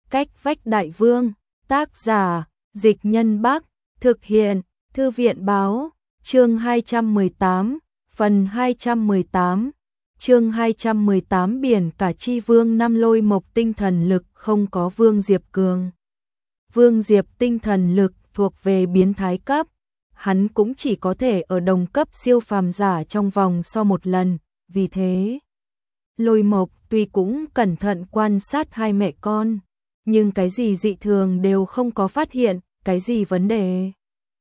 Cách vách đại vương, tác giả, Dịch Nhân Bắc, thực hiện, Thư viện báo, chương 218, phần 218, chương 218 biển cả chi vương năm lôi mộc tinh thần lực không có Vương Diệp cường. Vương Diệp tinh thần lực thuộc về biến thái cấp, hắn cũng chỉ có thể ở đồng cấp siêu phàm giả trong vòng so một lần, vì thế Lôi Mộc tuy cũng cẩn thận quan sát hai mẹ con, nhưng cái gì dị thường đều không có phát hiện, cái gì vấn đề.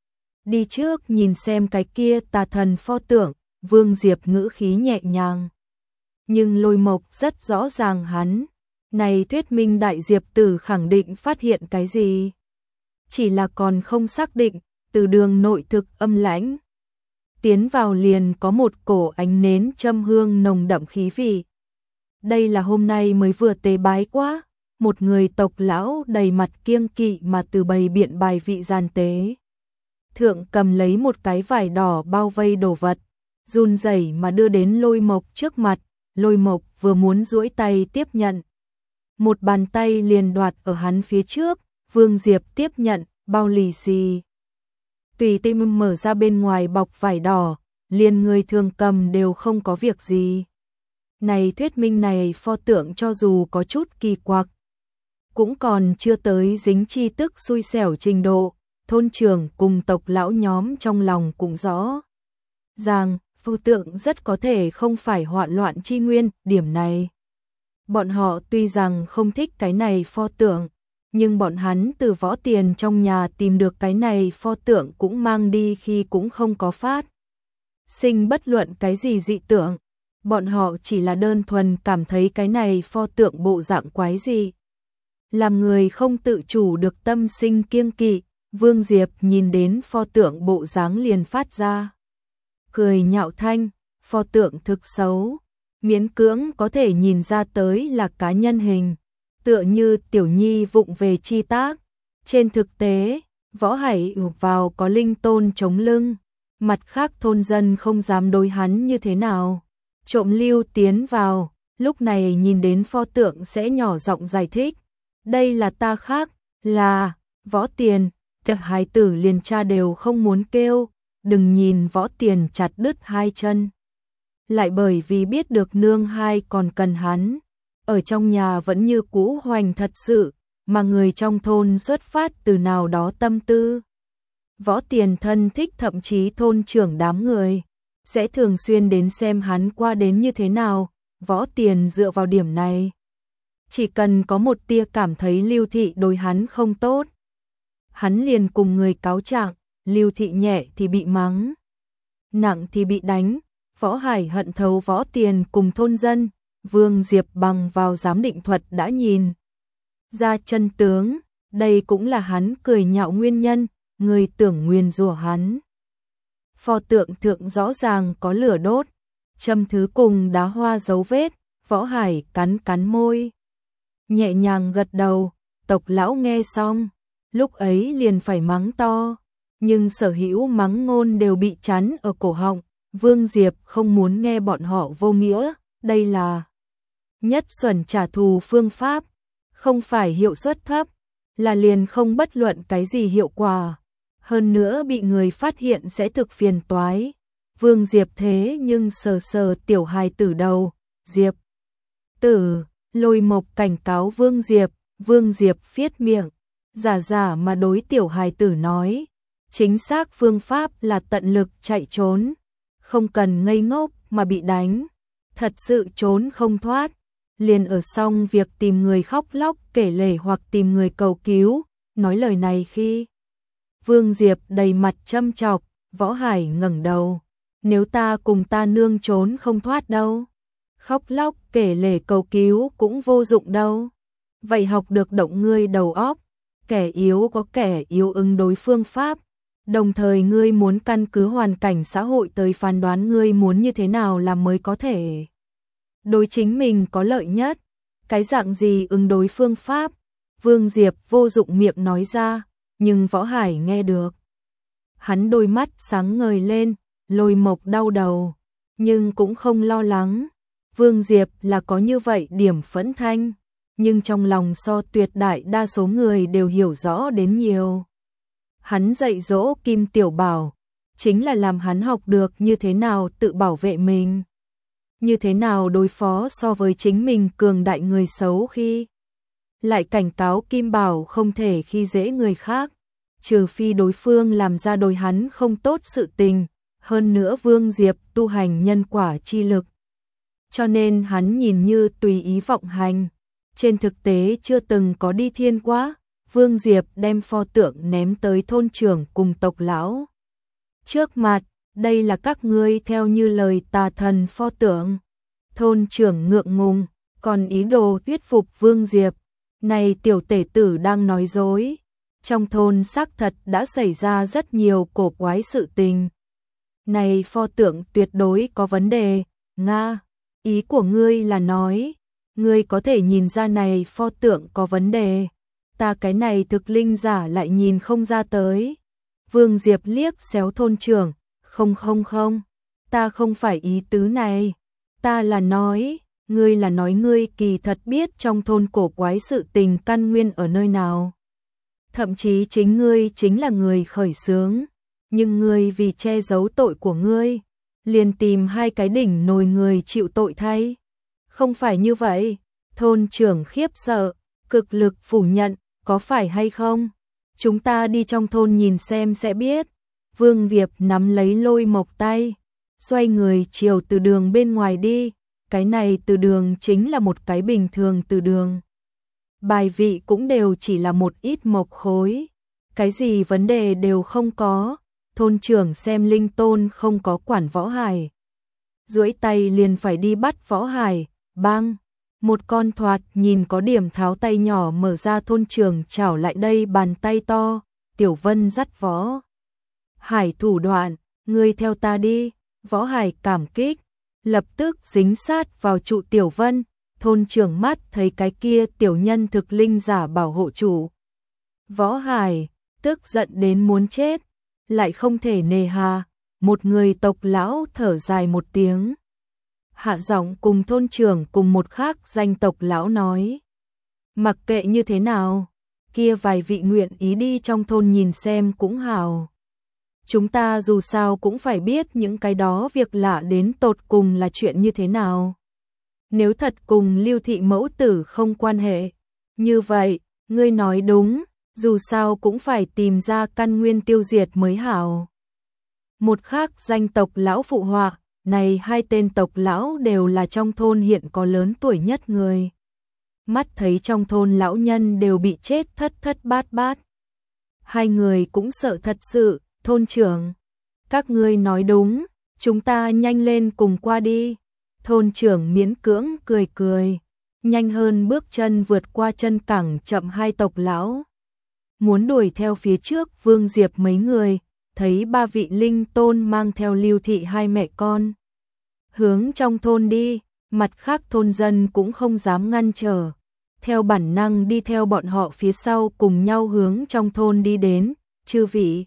Đi trước nhìn xem cái kia tà thần pho tượng, Vương Diệp ngữ khí nhẹ nhàng. Nhưng Lôi Mộc rất rõ ràng hắn, này thuyết minh đại diệp tử khẳng định phát hiện cái gì. Chỉ là còn không xác định, từ đường nội thực âm lãnh. Tiến vào liền có một cổ ánh nến châm hương nồng đậm khí vị. Đây là hôm nay mới vừa tế bái quá, một người tộc lão đầy mặt kiêng kỵ mà từ bày biện bài vị gian tế. Thượng cầm lấy một cái vải đỏ bao vây đồ vật, run rẩy mà đưa đến Lôi Mộc trước mặt, Lôi Mộc vừa muốn duỗi tay tiếp nhận. Một bàn tay liền đoạt ở hắn phía trước, Vương Diệp tiếp nhận, bao lì xì. Tùy tim mở ra bên ngoài bọc vải đỏ, liền người thường cầm đều không có việc gì. Này thuyết minh này pho tượng cho dù có chút kỳ quặc, cũng còn chưa tới dính chi tức xui xẻo trình độ, thôn trưởng cùng tộc lão nhóm trong lòng cũng rõ ràng, pho tượng rất có thể không phải hoạn loạn chi nguyên, điểm này. Bọn họ tuy rằng không thích cái này pho tượng, nhưng bọn hắn từ Võ Tiền trong nhà tìm được cái này pho tượng cũng mang đi khi cũng không có phát sinh bất luận cái gì dị tượng. Bọn họ chỉ là đơn thuần cảm thấy cái này pho tượng bộ dạng quái gì. Làm người không tự chủ được tâm sinh kiêng kỵ, Vương Diệp nhìn đến pho tượng bộ dáng liền phát ra cười nhạo thanh, pho tượng thực xấu, miễn cưỡng có thể nhìn ra tới là cá nhân hình, tựa như tiểu nhi vụng về chi tác. Trên thực tế, Võ Hải vào có linh tôn chống lưng, mặt khác thôn dân không dám đối hắn như thế nào. Trộm lưu tiến vào, lúc này nhìn đến pho tượng sẽ nhỏ giọng giải thích. Đây là ta khác, là Võ Tiền, hai tử liền cha đều không muốn kêu, đừng nhìn Võ Tiền chặt đứt hai chân. Lại bởi vì biết được nương hai còn cần hắn, ở trong nhà vẫn như cũ hoành thật sự, mà người trong thôn xuất phát từ nào đó tâm tư. Võ Tiền thân thích thậm chí thôn trưởng đám người sẽ thường xuyên đến xem hắn qua đến như thế nào. Võ Tiền dựa vào điểm này, chỉ cần có một tia cảm thấy Lưu Thị đối hắn không tốt, hắn liền cùng người cáo trạng. Lưu Thị nhẹ thì bị mắng, nặng thì bị đánh. Võ Hải hận thấu Võ Tiền cùng thôn dân. Vương Diệp bằng vào giám định thuật đã nhìn ra chân tướng, đây cũng là hắn cười nhạo nguyên nhân, người tưởng nguyền rủa hắn. Pho tượng thượng rõ ràng có lửa đốt, châm thứ cùng đá hoa dấu vết. Võ Hải cắn cắn môi, nhẹ nhàng gật đầu. Tộc lão nghe xong, lúc ấy liền phải mắng to, nhưng sở hữu mắng ngôn đều bị chắn ở cổ họng. Vương Diệp không muốn nghe bọn họ vô nghĩa, đây là nhất xuẩn trả thù phương pháp, không phải hiệu suất thấp, là liền không bất luận cái gì hiệu quả. Hơn nữa bị người phát hiện sẽ thực phiền toái. Vương Diệp thế nhưng sờ sờ tiểu hài tử đầu. Diệp tử, Lôi Mộc cảnh cáo Vương Diệp. Vương Diệp phiết miệng, giả mà đối tiểu hài tử nói, chính xác phương pháp là tận lực chạy trốn, không cần ngây ngốc mà bị đánh, thật sự trốn không thoát, liền ở xong việc tìm người khóc lóc kể lể hoặc tìm người cầu cứu. Nói lời này khi Vương Diệp đầy mặt châm chọc. Võ Hải ngẩng đầu, nếu ta cùng ta nương trốn không thoát đâu, khóc lóc kể lể cầu cứu cũng vô dụng đâu. Vậy học được động ngươi đầu óc, kẻ yếu có kẻ yếu ứng đối phương pháp, đồng thời ngươi muốn căn cứ hoàn cảnh xã hội tới phán đoán ngươi muốn như thế nào làm mới có thể đối chính mình có lợi nhất. Cái dạng gì ứng đối phương pháp? Vương Diệp vô dụng miệng nói ra, nhưng Võ Hải nghe được. Hắn đôi mắt sáng ngời lên, Lôi Mộc đau đầu, nhưng cũng không lo lắng. Vương Diệp là có như vậy điểm phẫn thanh, nhưng trong lòng so tuyệt đại đa số người đều hiểu rõ đến nhiều. Hắn dạy dỗ Kim Tiểu Bảo, chính là làm hắn học được như thế nào tự bảo vệ mình, như thế nào đối phó so với chính mình cường đại người xấu khi. Lại cảnh cáo Kim Bảo không thể khi dễ người khác, trừ phi đối phương làm ra đối hắn không tốt sự tình, hơn nữa Vương Diệp tu hành nhân quả chi lực. Cho nên hắn nhìn như tùy ý vọng hành, trên thực tế chưa từng có đi thiên quá. Vương Diệp đem pho tượng ném tới thôn trưởng cùng tộc lão trước mặt, đây là các ngươi theo như lời tà thần pho tượng. Thôn trưởng ngượng ngùng, còn ý đồ thuyết phục Vương Diệp, này tiểu tể tử đang nói dối. Trong thôn xác thật đã xảy ra rất nhiều cổ quái sự tình. Này pho tượng tuyệt đối có vấn đề, Nga, ý của ngươi là nói, ngươi có thể nhìn ra này pho tượng có vấn đề, ta cái này thực linh giả lại nhìn không ra tới. Vương Diệp liếc xéo thôn trưởng, không, ta không phải ý tứ này, ta là nói, ngươi kỳ thật biết trong thôn cổ quái sự tình căn nguyên ở nơi nào. Thậm chí chính ngươi chính là người khởi xướng, nhưng ngươi vì che giấu tội của ngươi, liền tìm hai cái đỉnh nồi người chịu tội thay. Không phải như vậy, thôn trưởng khiếp sợ, cực lực phủ nhận, có phải hay không? Chúng ta đi trong thôn nhìn xem sẽ biết. Vương Diệp nắm lấy Lôi Mộc tay, xoay người chiều từ đường bên ngoài đi, cái này từ đường chính là một cái bình thường từ đường. Bài vị cũng đều chỉ là một ít mộc khối, cái gì vấn đề đều không có. Thôn trưởng xem Linh Tôn không có quản Võ Hải, duỗi tay liền phải đi bắt Võ Hải, bang, một con thoạt nhìn có điểm tháo tay nhỏ mở ra, thôn trưởng chảo lại đây bàn tay to. Tiểu Vân dắt Võ Hải thủ đoạn, ngươi theo ta đi. Võ Hải cảm kích, lập tức dính sát vào trụ Tiểu Vân. Thôn trưởng mắt thấy cái kia tiểu nhân thực linh giả bảo hộ chủ. Võ Hải tức giận đến muốn chết, lại không thể nề hà. Một người tộc lão thở dài một tiếng, hạ giọng cùng thôn trưởng cùng một khác danh tộc lão nói, mặc kệ như thế nào, kia vài vị nguyện ý đi trong thôn nhìn xem cũng hào. Chúng ta dù sao cũng phải biết những cái đó việc lạ đến tột cùng là chuyện như thế nào. Nếu thật cùng Lưu thị mẫu tử không quan hệ, như vậy, ngươi nói đúng, dù sao cũng phải tìm ra căn nguyên tiêu diệt mới hảo. Một khác danh tộc lão phụ họa, này hai tên tộc lão đều là trong thôn hiện có lớn tuổi nhất người. Mắt thấy trong thôn lão nhân đều bị chết thất thất bát bát. Hai người cũng sợ thật sự, thôn trưởng, các ngươi nói đúng, chúng ta nhanh lên cùng qua đi. Thôn trưởng miễn cưỡng cười cười, nhanh hơn bước chân vượt qua chân cẳng chậm hai tộc lão. Muốn đuổi theo phía trước Vương Diệp mấy người, thấy ba vị linh tôn mang theo Lưu thị hai mẹ con. Hướng trong thôn đi, mặt khác thôn dân cũng không dám ngăn trở. Theo bản năng đi theo bọn họ phía sau cùng nhau hướng trong thôn đi đến, chư vị.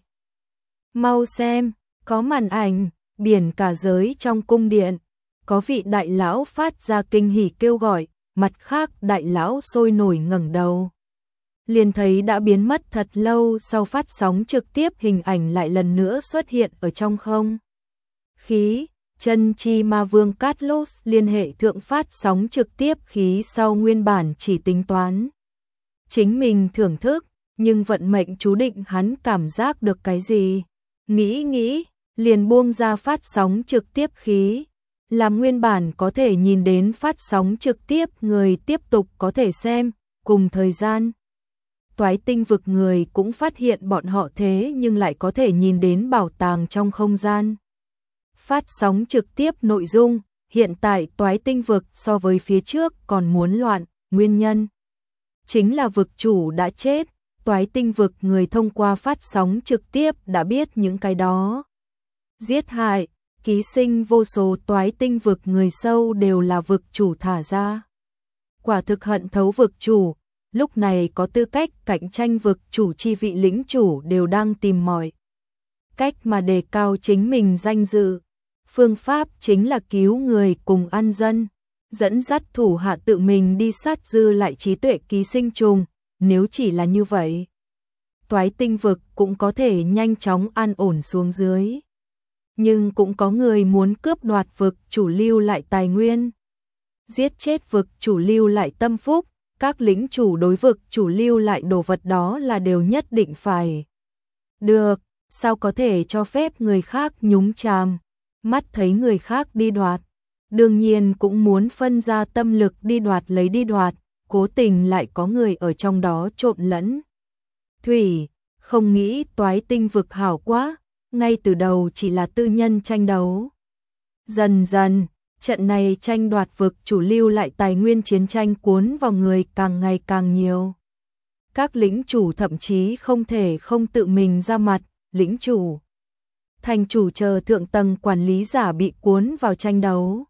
Mau xem, có màn ảnh, biển cả giới trong cung điện. Có vị đại lão phát ra kinh hỉ kêu gọi, mặt khác đại lão sôi nổi ngẩng đầu. Liền thấy đã biến mất thật lâu sau phát sóng trực tiếp hình ảnh lại lần nữa xuất hiện ở trong không khí. Chân chi ma vương Cát-lốt liên hệ thượng phát sóng trực tiếp khí sau nguyên bản chỉ tính toán chính mình thưởng thức, nhưng vận mệnh chú định hắn cảm giác được cái gì. Nghĩ, liền buông ra phát sóng trực tiếp khí. Làm nguyên bản có thể nhìn đến phát sóng trực tiếp người tiếp tục có thể xem, cùng thời gian. Toái tinh vực người cũng phát hiện bọn họ thế nhưng lại có thể nhìn đến bảo tàng trong không gian. Phát sóng trực tiếp nội dung, hiện tại toái tinh vực so với phía trước còn muốn loạn, nguyên nhân chính là vực chủ đã chết, toái tinh vực người thông qua phát sóng trực tiếp đã biết những cái đó. Giết hại, ký sinh vô số toái tinh vực người sâu đều là vực chủ thả ra. Quả thực hận thấu vực chủ, lúc này có tư cách cạnh tranh vực chủ chi vị lĩnh chủ đều đang tìm mọi cách mà đề cao chính mình danh dự. Phương pháp chính là cứu người cùng ăn dân. dẫn dắt thủ hạ tự mình đi sát dư lại trí tuệ ký sinh trùng, nếu chỉ là như vậy, Toái Tinh vực cũng có thể nhanh chóng an ổn xuống dưới. Nhưng cũng có người muốn cướp đoạt vực chủ lưu lại tài nguyên, giết chết vực chủ lưu lại tâm phúc, các lĩnh chủ đối vực chủ lưu lại đồ vật đó là đều nhất định phải được, sao có thể cho phép người khác nhúng chàm, mắt thấy người khác đi đoạt, đương nhiên cũng muốn phân ra tâm lực đi đoạt lấy đi đoạt, cố tình lại có người ở trong đó trộn lẫn. Thủy, không nghĩ Toái Tinh vực hảo quá, ngay từ đầu chỉ là tư nhân tranh đấu. Dần dần, trận này tranh đoạt vực chủ lưu lại tài nguyên chiến tranh cuốn vào người càng ngày càng nhiều. Các lĩnh chủ thậm chí không thể không tự mình ra mặt, lĩnh chủ, thành chủ chờ thượng tầng quản lý giả bị cuốn vào tranh đấu.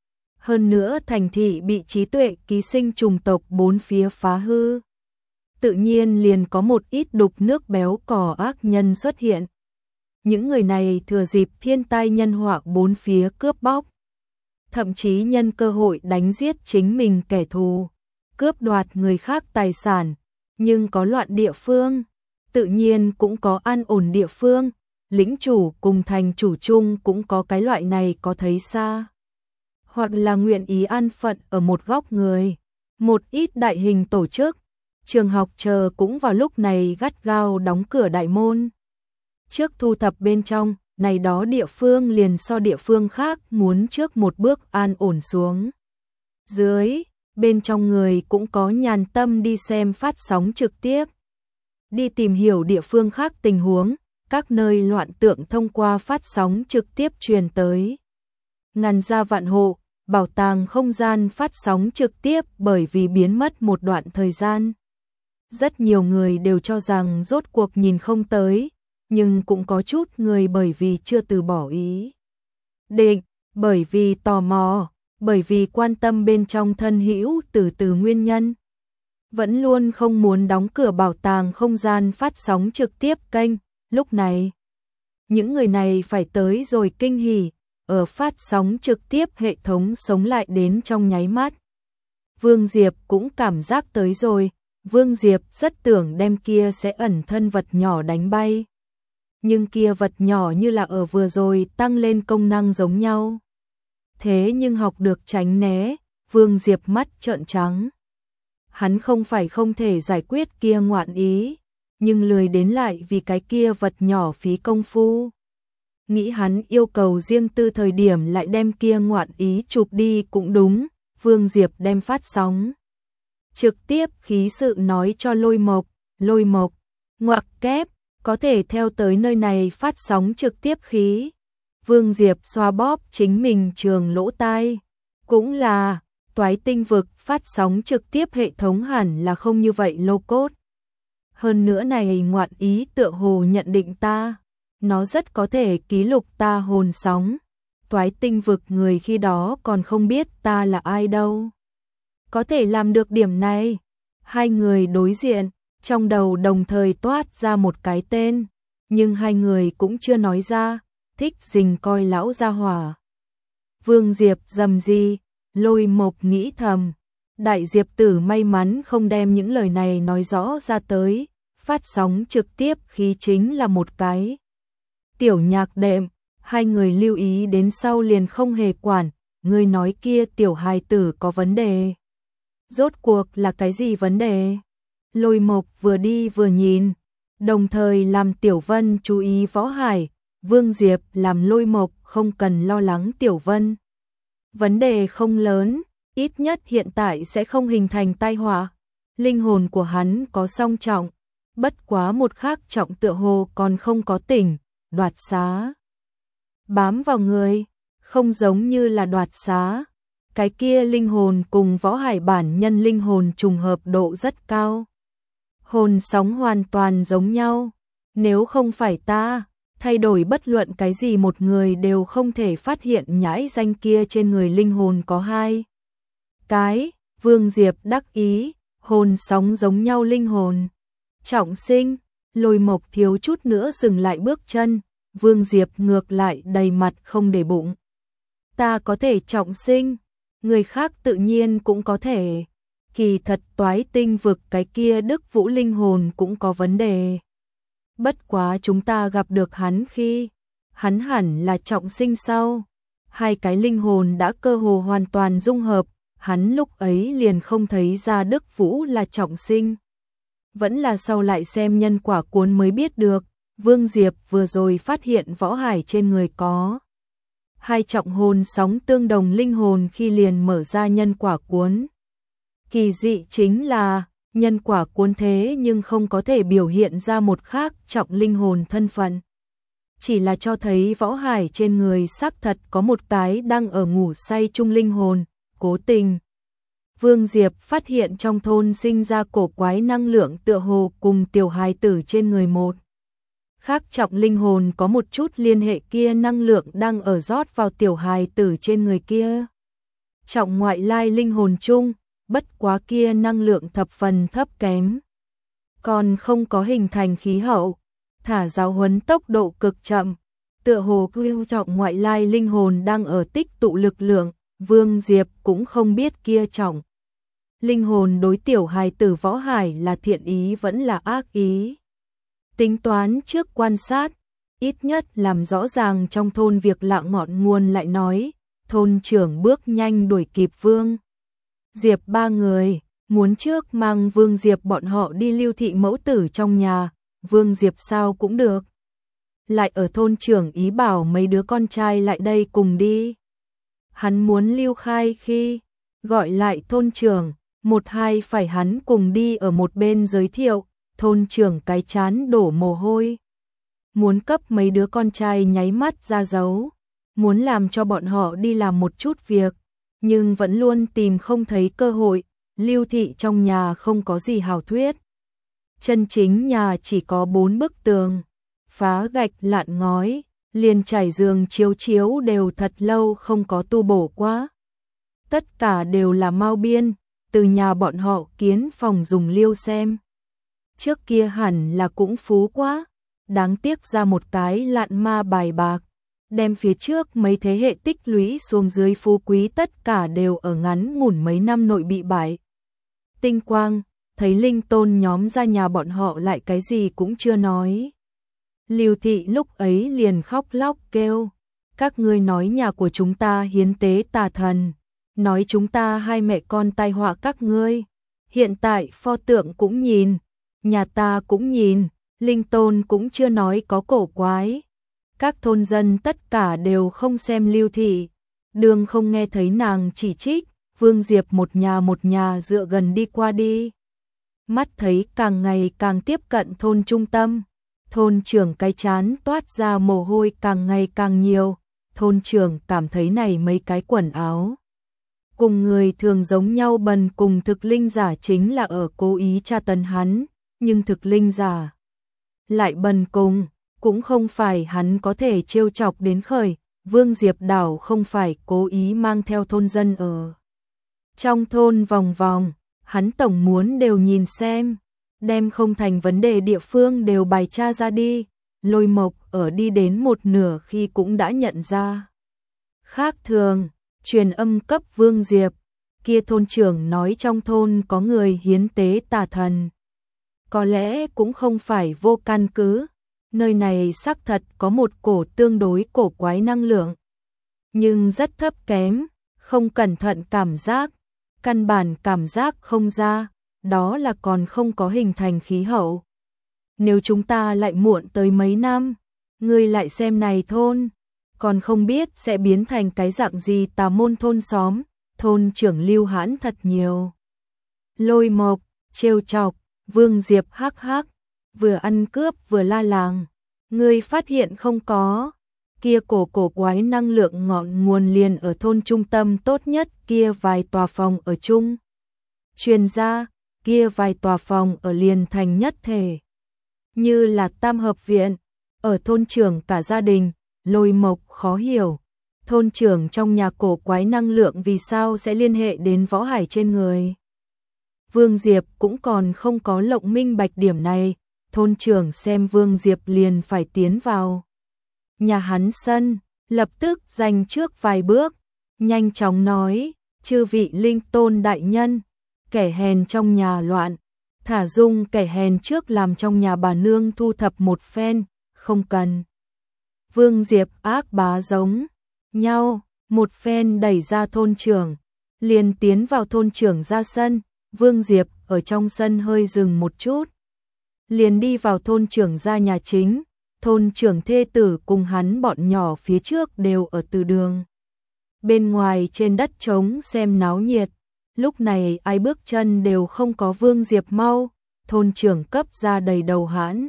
Hơn nữa thành thị bị trí tuệ ký sinh trùng tộc bốn phía phá hư. Tự nhiên liền có một ít đục nước béo cò ác nhân xuất hiện. Những người này thừa dịp thiên tai nhân họa bốn phía cướp bóc, thậm chí nhân cơ hội đánh giết chính mình kẻ thù, cướp đoạt người khác tài sản, nhưng có loạn địa phương, tự nhiên cũng có an ổn địa phương, lĩnh chủ cùng thành chủ chung cũng có cái loại này có thấy xa. Hoặc là nguyện ý an phận ở một góc người, một ít đại hình tổ chức, trường học chờ cũng vào lúc này gắt gao đóng cửa đại môn. Trước thu thập bên trong, này đó địa phương liền so địa phương khác muốn trước một bước an ổn xuống. Dưới, bên trong người cũng có nhàn tâm đi xem phát sóng trực tiếp. Đi tìm hiểu địa phương khác tình huống, các nơi loạn tượng thông qua phát sóng trực tiếp truyền tới. Ngàn gia vạn hộ, bảo tàng không gian phát sóng trực tiếp bởi vì biến mất một đoạn thời gian. Rất nhiều người đều cho rằng rốt cuộc nhìn không tới, nhưng cũng có chút người bởi vì chưa từ bỏ ý định, bởi vì tò mò, bởi vì quan tâm bên trong thân hữu từ nguyên nhân. Vẫn luôn không muốn đóng cửa bảo tàng không gian phát sóng trực tiếp kênh, lúc này. Những người này phải tới rồi kinh hỉ, ở phát sóng trực tiếp hệ thống sống lại đến trong nháy mắt. Vương Diệp cũng cảm giác tới rồi, Vương Diệp rất tưởng đem kia sẽ ẩn thân vật nhỏ đánh bay. Nhưng kia vật nhỏ như là ở vừa rồi tăng lên công năng giống nhau. Thế nhưng học được tránh né, Vương Diệp mắt trợn trắng. Hắn không phải không thể giải quyết kia ngoạn ý, nhưng lười đến lại vì cái kia vật nhỏ phí công phu. Nghĩ hắn yêu cầu riêng tư thời điểm lại đem kia ngoạn ý chụp đi cũng đúng, Vương Diệp đem phát sóng. Trực tiếp khí sự nói cho Lôi Mộc, ngoặc kép, có thể theo tới nơi này phát sóng trực tiếp khí. Vương Diệp xoa bóp chính mình trường lỗ tai. Cũng là, Toái Tinh vực phát sóng trực tiếp hệ thống hẳn là không như vậy lô cốt. Hơn nữa này ngoạn ý tựa hồ nhận định ta. Nó rất có thể ký lục ta hồn sóng. Toái Tinh vực người khi đó còn không biết ta là ai đâu. Có thể làm được điểm này. Hai người đối diện, trong đầu đồng thời toát ra một cái tên. Nhưng hai người cũng chưa nói ra, thích rình coi lão gia hỏa. Vương Diệp dầm gì, Lôi Mộc nghĩ thầm. Đại Diệp tử may mắn không đem những lời này nói rõ ra tới. Phát sóng trực tiếp khí chính là một cái tiểu nhạc đệm, hai người lưu ý đến sau liền không hề quản, người nói kia tiểu hài tử có vấn đề. Rốt cuộc là cái gì vấn đề? Lôi Mộc vừa đi vừa nhìn, đồng thời làm Tiểu Vân chú ý Võ Hải, Vương Diệp làm Lôi Mộc không cần lo lắng Tiểu Vân. Vấn đề không lớn, ít nhất hiện tại sẽ không hình thành tai họa. Linh hồn của hắn có song trọng, bất quá một khác trọng tựa hồ còn không có tỉnh, đoạt xá. Bám vào người, không giống như là đoạt xá. Cái kia linh hồn cùng Võ Hải bản nhân linh hồn trùng hợp độ rất cao. Hồn sóng hoàn toàn giống nhau. Nếu không phải ta, thay đổi bất luận cái gì một người đều không thể phát hiện nhãi danh kia trên người linh hồn có hai cái. Vương Diệp đắc ý, hồn sóng giống nhau linh hồn. Trọng sinh, Lôi Mộc thiếu chút nữa dừng lại bước chân, Vương Diệp ngược lại đầy mặt không để bụng. Ta có thể trọng sinh, người khác tự nhiên cũng có thể. Kỳ thật Toái Tinh vực cái kia Đức Vũ linh hồn cũng có vấn đề. Bất quá chúng ta gặp được hắn khi hắn hẳn là trọng sinh sau. Hai cái linh hồn đã cơ hồ hoàn toàn dung hợp, hắn lúc ấy liền không thấy ra Đức Vũ là trọng sinh. Vẫn là sau lại xem nhân quả cuốn mới biết được, Vương Diệp vừa rồi phát hiện Võ Hải trên người có hai trọng hồn sóng tương đồng linh hồn khi liền mở ra nhân quả cuốn. Kỳ dị chính là, nhân quả cuốn thế nhưng không có thể biểu hiện ra một khác trọng linh hồn thân phận. Chỉ là cho thấy Võ Hải trên người xác thật có một cái đang ở ngủ say chung linh hồn, cố tình. Vương Diệp phát hiện trong thôn sinh ra cổ quái năng lượng tựa hồ cùng tiểu hài tử trên người một. Khác trọng linh hồn có một chút liên hệ kia năng lượng đang ở rót vào tiểu hài tử trên người kia. Trọng ngoại lai linh hồn chung, bất quá kia năng lượng thập phần thấp kém. Còn không có hình thành khí hậu, thả giáo huấn tốc độ cực chậm. Tựa hồ lưu trọng ngoại lai linh hồn đang ở tích tụ lực lượng, Vương Diệp cũng không biết kia trọng. Linh hồn đối tiểu hài tử Võ Hải là thiện ý vẫn là ác ý. Tính toán trước quan sát, ít nhất làm rõ ràng trong thôn việc lạ ngọn nguồn lại nói, thôn trưởng bước nhanh đuổi kịp Vương Diệp ba người, muốn trước mang Vương Diệp bọn họ đi lưu thị mẫu tử trong nhà, Vương Diệp sao cũng được. Lại ở thôn trưởng ý bảo mấy đứa con trai lại đây cùng đi. Hắn muốn lưu khai khi gọi lại thôn trưởng, một hai phải hắn cùng đi ở một bên giới thiệu, thôn trưởng cái chán đổ mồ hôi. Muốn cấp mấy đứa con trai nháy mắt ra dấu, muốn làm cho bọn họ đi làm một chút việc, nhưng vẫn luôn tìm không thấy cơ hội, lưu thị trong nhà không có gì hảo thuyết. Chân chính nhà chỉ có 4 bức tường, phá gạch lạn ngói, liền trải giường chiếu chiếu đều thật lâu không có tu bổ quá. Tất cả đều là mau biên, từ nhà bọn họ kiến phòng dùng liêu xem. Trước kia hẳn là cũng phú quá, đáng tiếc ra một cái lạn ma bài bạc, đem phía trước mấy thế hệ tích lũy xuống dưới phú quý tất cả đều ở ngắn ngủn mấy năm nội bị bại. Tinh quang, thấy linh tôn nhóm ra nhà bọn họ lại cái gì cũng chưa nói. Lưu thị lúc ấy liền khóc lóc kêu, các ngươi nói nhà của chúng ta hiến tế tà thần, nói chúng ta hai mẹ con tai họa các ngươi. Hiện tại pho tượng cũng nhìn, nhà ta cũng nhìn, linh tôn cũng chưa nói có cổ quái. Các thôn dân tất cả đều không xem Lưu thị, đường không nghe thấy nàng chỉ trích, Vương Diệp một nhà dựa gần đi qua đi. Mắt thấy càng ngày càng tiếp cận thôn trung tâm, thôn trưởng cái chán toát ra mồ hôi càng ngày càng nhiều, thôn trưởng cảm thấy này mấy cái quần áo cùng người thường giống nhau bần cùng thực linh giả chính là ở cố ý tra tấn hắn, nhưng thực linh giả lại bần cùng, cũng không phải hắn có thể trêu chọc đến khởi, Vương Diệp đảo không phải cố ý mang theo thôn dân ở trong thôn vòng vòng, hắn tổng muốn đều nhìn xem, đem không thành vấn đề địa phương đều bài tra ra đi. Lôi Mộc ở đi đến một nửa khi cũng đã nhận ra khác thường, truyền âm cấp Vương Diệp, kia thôn trưởng nói trong thôn có người hiến tế tà thần. Có lẽ cũng không phải vô căn cứ, nơi này xác thật có một cổ tương đối cổ quái năng lượng, nhưng rất thấp kém, không cẩn thận cảm giác, căn bản cảm giác không ra, đó là còn không có hình thành khí hậu. Nếu chúng ta lại muộn tới mấy năm, ngươi lại xem này thôn, còn không biết sẽ biến thành cái dạng gì tà môn thôn xóm, thôn trưởng Lưu hãn thật nhiều. Lôi Mộc, trêu chọc, Vương Diệp hắc hắc, vừa ăn cướp vừa la làng, ngươi phát hiện không có, kia cổ quái năng lượng ngọn nguồn liền ở thôn trung tâm tốt nhất kia vài tòa phòng ở chung. Truyền ra, kia vài tòa phòng ở liền thành nhất thể. Như là tam hợp viện, ở thôn trưởng cả gia đình, Lôi Mộc khó hiểu. Thôn trưởng trong nhà cổ quái năng lượng vì sao sẽ liên hệ đến Võ Hải trên người. Vương Diệp cũng còn không có lộng minh bạch điểm này, thôn trưởng xem Vương Diệp liền phải tiến vào nhà hắn sân, lập tức giành trước vài bước, nhanh chóng nói, Chư vị linh tôn đại nhân, kẻ hèn trong nhà loạn, thả dung kẻ hèn trước làm trong nhà bà nương thu thập một phen, không cần. Vương Diệp ác bá giống nhau, một phen đẩy ra thôn trưởng, liền tiến vào thôn trưởng ra sân. Vương Diệp ở trong sân hơi dừng một chút, liền đi vào thôn trưởng ra nhà chính. Thôn trưởng thê tử cùng hắn bọn nhỏ phía trước đều ở từ đường bên ngoài trên đất trống xem náo nhiệt. Lúc này ai bước chân đều không có Vương Diệp mau, thôn trưởng cấp ra đầy đầu hãn.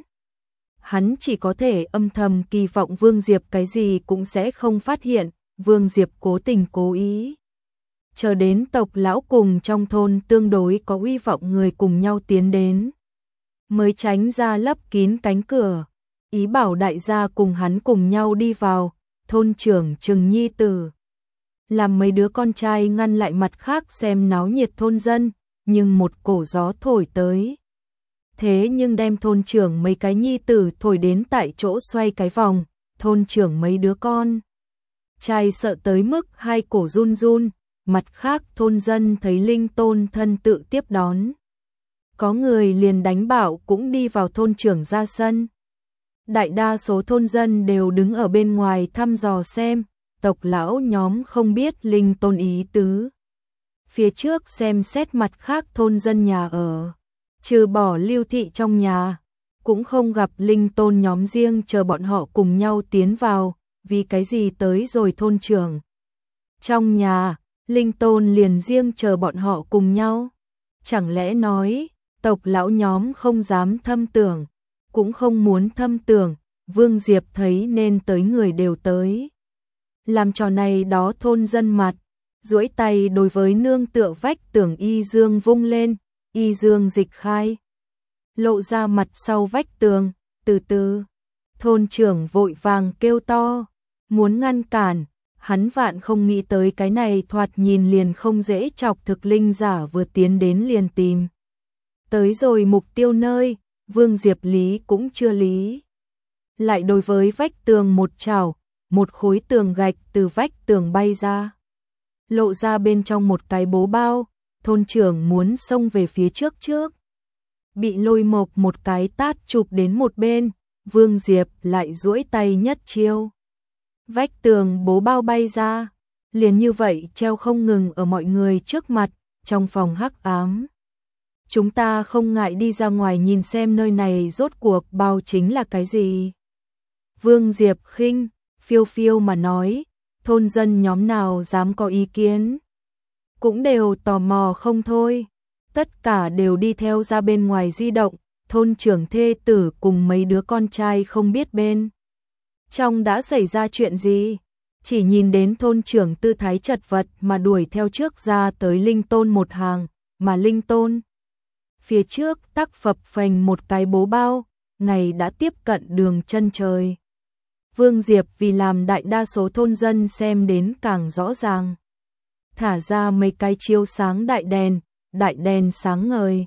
Hắn chỉ có thể âm thầm kỳ vọng Vương Diệp cái gì cũng sẽ không phát hiện, Vương Diệp cố tình cố ý. Chờ đến tộc lão cùng trong thôn tương đối có uy vọng người cùng nhau tiến đến, mới tránh ra lấp kín cánh cửa, ý bảo đại gia cùng hắn cùng nhau đi vào. Thôn trưởng trừng nhi tử, làm mấy đứa con trai ngăn lại mặt khác xem náo nhiệt thôn dân, nhưng một cổ gió thổi tới. Thế nhưng đem thôn trưởng mấy cái nhi tử thổi đến tại chỗ xoay cái vòng, thôn trưởng mấy đứa con trai sợ tới mức hai cổ run run. Mặt khác thôn dân thấy linh tôn thân tự tiếp đón, có người liền đánh bảo cũng đi vào thôn trưởng ra sân. Đại đa số thôn dân đều đứng ở bên ngoài thăm dò xem, tộc lão nhóm không biết linh tôn ý tứ. Phía trước xem xét mặt khác thôn dân nhà ở, trừ bỏ Lưu thị trong nhà, cũng không gặp linh tôn nhóm riêng chờ bọn họ cùng nhau tiến vào. Vì cái gì tới rồi thôn trưởng trong nhà, linh tôn liền riêng chờ bọn họ cùng nhau? Chẳng lẽ nói tộc lão nhóm không dám thâm tưởng, cũng không muốn thâm tưởng? Vương Diệp thấy nên tới người đều tới, làm trò này đó thôn dân mặt, duỗi tay đối với nương tựa vách tường y dương vung lên, y dương dịch khai, lộ ra mặt sau vách tường. Từ từ, thôn trưởng vội vàng kêu to, muốn ngăn cản. Hắn vạn không nghĩ tới cái này thoạt nhìn liền không dễ chọc thực linh giả vừa tiến đến liền tìm tới rồi mục tiêu nơi. Vương Diệp lý cũng chưa lý, lại đối với vách tường một chảo, một khối tường gạch từ vách tường bay ra, lộ ra bên trong một cái bố bao. Thôn trưởng muốn xông về phía trước, bị Lôi Mộc một cái tát chụp đến một bên. Vương Diệp lại duỗi tay nhất chiêu, vách tường bố bao bay ra, liền như vậy treo không ngừng ở mọi người trước mặt. Trong phòng hắc ám, chúng ta không ngại đi ra ngoài nhìn xem nơi này rốt cuộc bao chính là cái gì. Vương Diệp khinh phiêu phiêu mà nói, thôn dân nhóm nào dám có ý kiến, cũng đều tò mò không thôi, tất cả đều đi theo ra bên ngoài di động. Thôn trưởng thê tử cùng mấy đứa con trai không biết bên trong đã xảy ra chuyện gì, chỉ nhìn đến thôn trưởng tư thái chật vật mà đuổi theo trước ra tới linh tôn một hàng, mà linh tôn phía trước tắc phập phành một cái bố bao, ngày đã tiếp cận đường chân trời. Vương Diệp vì làm đại đa số thôn dân xem đến càng rõ ràng, thả ra mấy cái chiếu sáng đại đèn sáng ngời,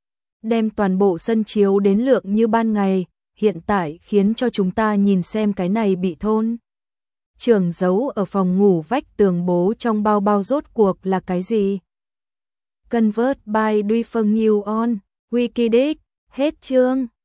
đem toàn bộ sân chiếu đến lượng như ban ngày. Hiện tại khiến cho chúng ta nhìn xem cái này bị thôn trưởng giấu ở phòng ngủ vách tường bố trong bao bao rốt cuộc là cái gì. Convert by Duy Phân New On Wikidex. Hết chương.